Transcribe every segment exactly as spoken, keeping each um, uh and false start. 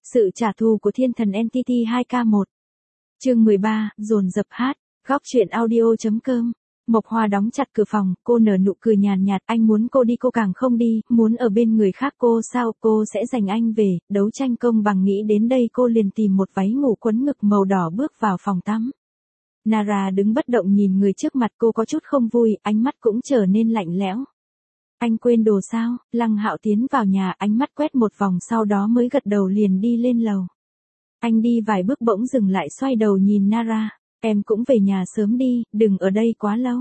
Sự trả thù của thiên thần en tê tê hai K một. Chương mười ba, dồn dập hát. Góc truyện audio.com. Mộc Hoa đóng chặt cửa phòng, cô nở nụ cười nhàn nhạt, anh muốn cô đi cô càng không đi, muốn ở bên người khác cô sao, cô sẽ giành anh về, đấu tranh công bằng. Nghĩ đến đây cô liền tìm một váy ngủ quấn ngực màu đỏ bước vào phòng tắm. Nara đứng bất động nhìn người trước mặt, cô có chút không vui, ánh mắt cũng trở nên lạnh lẽo. Anh quên đồ sao? Lăng Hạo tiến vào nhà, ánh mắt quét một vòng sau đó mới gật đầu liền đi lên lầu. Anh đi vài bước bỗng dừng lại xoay đầu nhìn Nara, em cũng về nhà sớm đi, đừng ở đây quá lâu.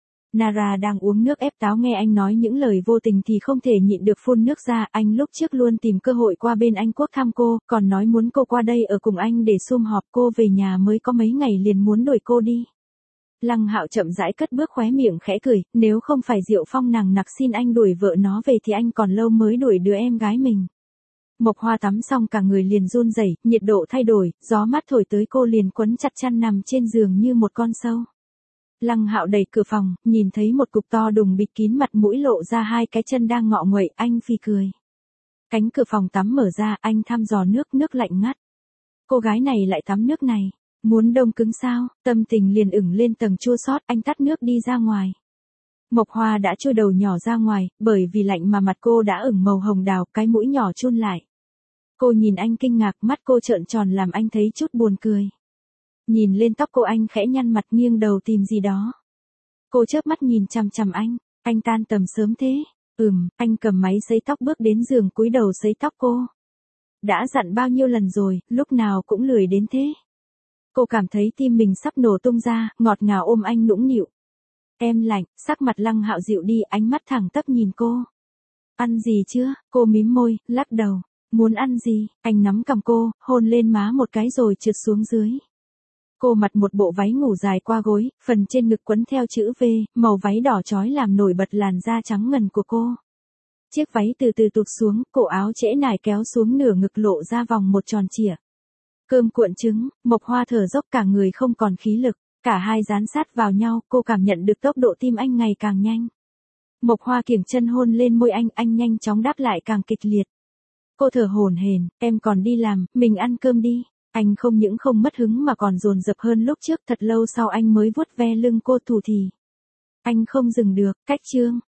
Nara đang uống nước ép táo nghe anh nói những lời vô tình thì không thể nhịn được phun nước ra, anh lúc trước luôn tìm cơ hội qua bên Anh Quốc thăm cô, còn nói muốn cô qua đây ở cùng anh để sum họp, cô về nhà mới có mấy ngày liền muốn đuổi cô đi. Lăng Hạo chậm rãi cất bước khóe miệng khẽ cười, nếu không phải Diệu Phong nằng nặc xin anh đuổi vợ nó về thì anh còn lâu mới đuổi đứa em gái mình. Mộc Hoa tắm xong cả người liền run rẩy, nhiệt độ thay đổi, gió mát thổi tới cô liền quấn chặt chăn nằm trên giường như một con sâu. Lăng Hạo đẩy cửa phòng, nhìn thấy một cục to đùng bịt kín mặt mũi lộ ra hai cái chân đang ngọ nguậy, anh phì cười. Cánh cửa phòng tắm mở ra, anh thăm dò nước, nước lạnh ngắt. Cô gái này lại tắm nước này, muốn đông cứng sao? Tâm tình liền ửng lên tầng chua xót, anh tắt nước đi ra ngoài. Mộc Hoa đã chui đầu nhỏ ra ngoài, bởi vì lạnh mà mặt cô đã ửng màu hồng đào, cái mũi nhỏ chun lại. Cô nhìn anh kinh ngạc, mắt cô trợn tròn làm anh thấy chút buồn cười. Nhìn lên tóc cô, anh khẽ nhăn mặt nghiêng đầu tìm gì đó. Cô chớp mắt nhìn chằm chằm anh, anh tan tầm sớm thế? Ừm, anh cầm máy sấy tóc bước đến giường cúi đầu sấy tóc cô. Đã dặn bao nhiêu lần rồi, lúc nào cũng lười đến thế. Cô cảm thấy tim mình sắp nổ tung ra, ngọt ngào ôm anh nũng nịu. Em lạnh, sắc mặt Lăng Hạo dịu đi, ánh mắt thẳng tắp nhìn cô. Ăn gì chưa? Cô mím môi, lắc đầu. Muốn ăn gì? Anh nắm cầm cô, hôn lên má một cái rồi trượt xuống dưới. Cô mặc một bộ váy ngủ dài qua gối, phần trên ngực quấn theo chữ V, màu váy đỏ chói làm nổi bật làn da trắng ngần của cô. Chiếc váy từ từ tụt xuống, cổ áo trễ nải kéo xuống nửa ngực lộ ra vòng một tròn trịa. Cơm cuộn trứng, Mộc Hoa thở dốc cả người không còn khí lực, cả hai dán sát vào nhau, cô cảm nhận được tốc độ tim anh ngày càng nhanh. Mộc Hoa kiểng chân hôn lên môi anh, anh nhanh chóng đáp lại càng kịch liệt. Cô thở hổn hển, em còn đi làm, mình ăn cơm đi. Anh không những không mất hứng mà còn dồn dập hơn lúc trước, thật lâu sau anh mới vuốt ve lưng cô thủ thì. Anh không dừng được, cách chương,